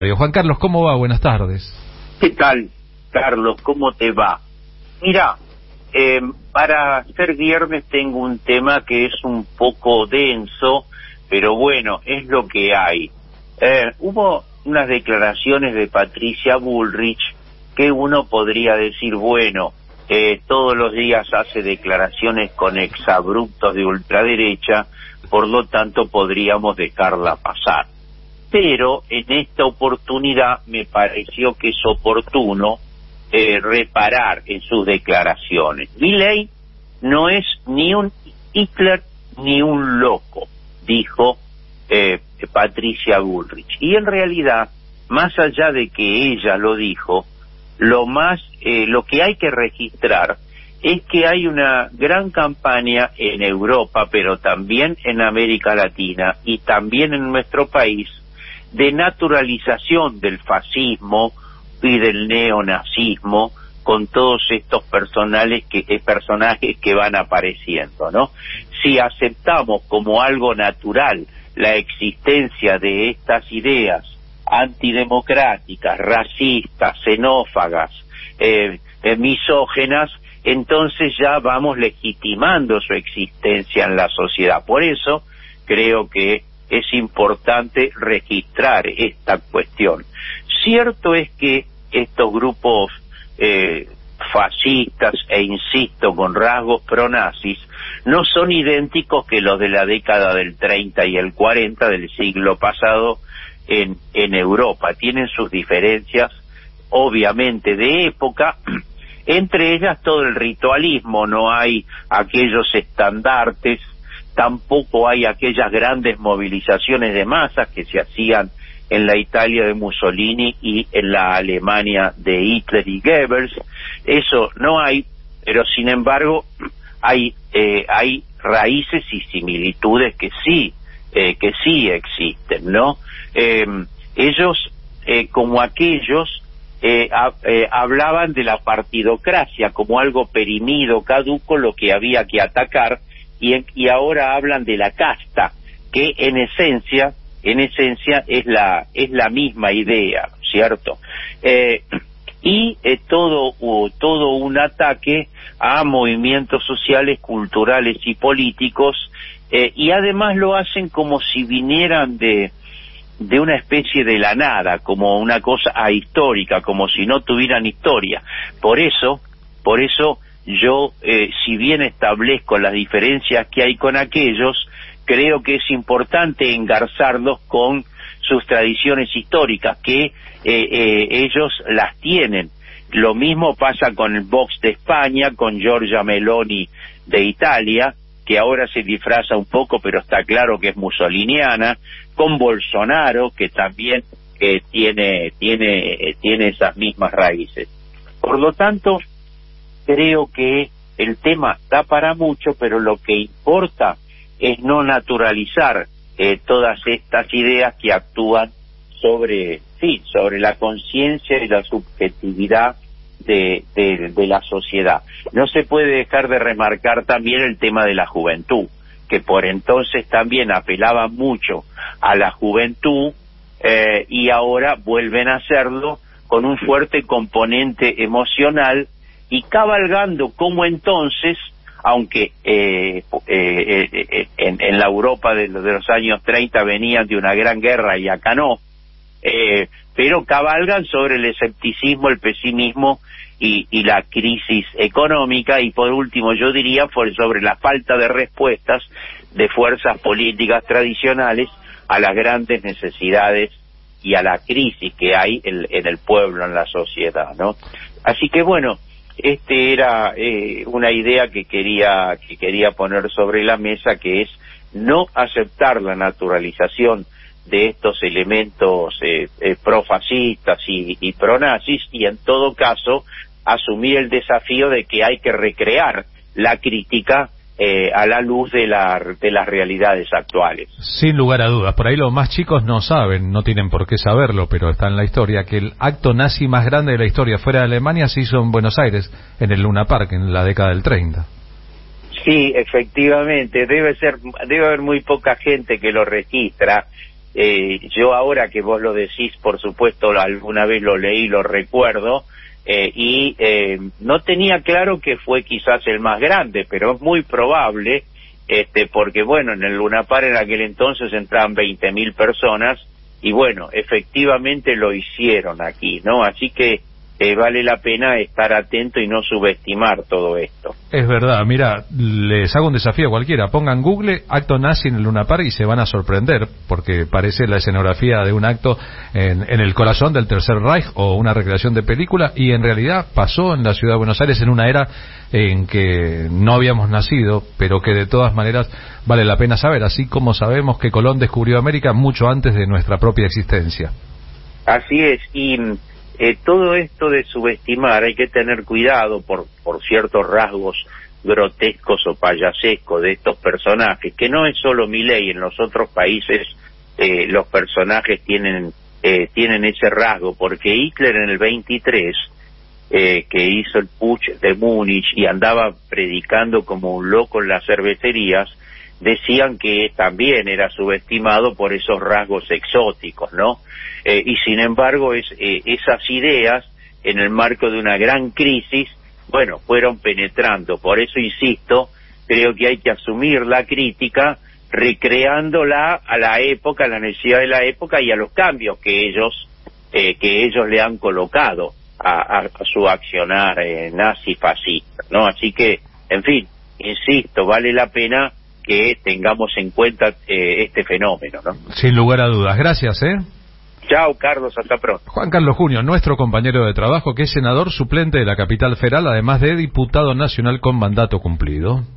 Juan Carlos, ¿cómo va? Buenas tardes. ¿Qué tal, Carlos? ¿Cómo te va? Mira, para ser viernes tengo un tema que es un poco denso, pero bueno, es lo que hay. Hubo unas declaraciones de Patricia Bullrich que uno podría decir, bueno, todos los días hace declaraciones con exabruptos de ultraderecha, por lo tanto podríamos dejarla pasar. Pero en esta oportunidad me pareció que es oportuno reparar en sus declaraciones. Milei no es ni un Hitler ni un loco, dijo Patricia Bullrich. Y en realidad, más allá de que ella lo dijo, lo que hay que registrar es que hay una gran campaña en Europa, pero también en América Latina y también en nuestro país, de naturalización del fascismo y del neonazismo con todos estos personajes que van apareciendo, ¿no? Si aceptamos como algo natural la existencia de estas ideas antidemocráticas, racistas, xenófagas, misógenas, entonces ya vamos legitimando su existencia en la sociedad. Por eso creo que es importante registrar esta cuestión. Cierto es que estos grupos fascistas, e insisto, con rasgos pronazis, no son idénticos que los de la década del 30 y el 40 del siglo pasado en Europa. Tienen sus diferencias, obviamente, de época, entre ellas todo el ritualismo, no hay aquellos estandartes, tampoco hay aquellas grandes movilizaciones de masas que se hacían en la Italia de Mussolini y en la Alemania de Hitler y Goebbels. Eso no hay, pero sin embargo hay raíces y similitudes que sí existen, ¿no? Ellos, como aquellos, hablaban de la partidocracia como algo perimido, caduco, lo que había que atacar, y ahora hablan de la casta, que en esencia es la misma idea, ¿cierto? Todo un ataque a movimientos sociales, culturales y políticos, y además lo hacen como si vinieran de una especie de la nada, como una cosa ahistórica, como si no tuvieran historia. Por eso yo, si bien establezco las diferencias que hay con aquellos, creo que es importante engarzarlos con sus tradiciones históricas, que ellos las tienen. Lo mismo pasa con el Vox de España, con Giorgia Meloni de Italia, que ahora se disfraza un poco, pero está claro que es mussoliniana, con Bolsonaro, que también tiene esas mismas raíces. Por lo tanto, creo que el tema da para mucho, pero lo que importa es no naturalizar todas estas ideas que actúan sobre la conciencia y la subjetividad de la sociedad. No se puede dejar de remarcar también el tema de la juventud, que por entonces también apelaba mucho a la juventud, y ahora vuelven a hacerlo con un fuerte componente emocional, y cabalgando como entonces, aunque en la Europa de los años 30 venían de una gran guerra y acá no, pero cabalgan sobre el escepticismo, el pesimismo y la crisis económica, y por último yo diría sobre la falta de respuestas de fuerzas políticas tradicionales a las grandes necesidades y a la crisis que hay en el pueblo, en la sociedad, ¿no? Así que bueno, era una idea que quería poner sobre la mesa, que es no aceptar la naturalización de estos elementos profascistas y pronazis, y en todo caso asumir el desafío de que hay que recrear la crítica a la luz de las realidades actuales. Sin lugar a dudas, por ahí los más chicos no saben, no tienen por qué saberlo, pero está en la historia, que el acto nazi más grande de la historia fuera de Alemania se hizo en Buenos Aires, en el Luna Park, en la década del 30. Sí, efectivamente, debe haber muy poca gente que lo registra, yo ahora que vos lo decís, por supuesto, alguna vez lo leí, lo recuerdo, y no tenía claro que fue quizás el más grande, pero es muy probable, porque bueno, en el Luna Park en aquel entonces entraban 20.000 personas, y bueno, efectivamente lo hicieron aquí, ¿no? Así que vale la pena estar atento y no subestimar todo esto. Es verdad, mira, les hago un desafío a cualquiera, pongan Google acto nazi en el Luna Park y se van a sorprender, porque parece la escenografía de un acto en el corazón del Tercer Reich o una recreación de película, y en realidad pasó en la ciudad de Buenos Aires en una era en que no habíamos nacido, pero que de todas maneras vale la pena saber, así como sabemos que Colón descubrió América mucho antes de nuestra propia existencia. Así es, y todo esto de subestimar hay que tener cuidado por ciertos rasgos grotescos o payasescos de estos personajes, que no es solo Milei, en los otros países los personajes tienen ese rasgo, porque Hitler en el 23, que hizo el putsch de Múnich y andaba predicando como un loco en las cervecerías, decían que también era subestimado por esos rasgos exóticos, ¿no? Y sin embargo esas ideas, en el marco de una gran crisis, bueno, fueron penetrando. Por eso insisto, creo que hay que asumir la crítica recreándola a la época, a la necesidad de la época y a los cambios que ellos le han colocado a su accionar nazi fascista, ¿no? Así que, en fin, insisto, vale la pena que tengamos en cuenta este fenómeno, ¿no? Sin lugar a dudas. Gracias, Chao, Carlos, hasta pronto. Juan Carlos Junio, nuestro compañero de trabajo, que es senador suplente de la Capital Federal, además de diputado nacional con mandato cumplido.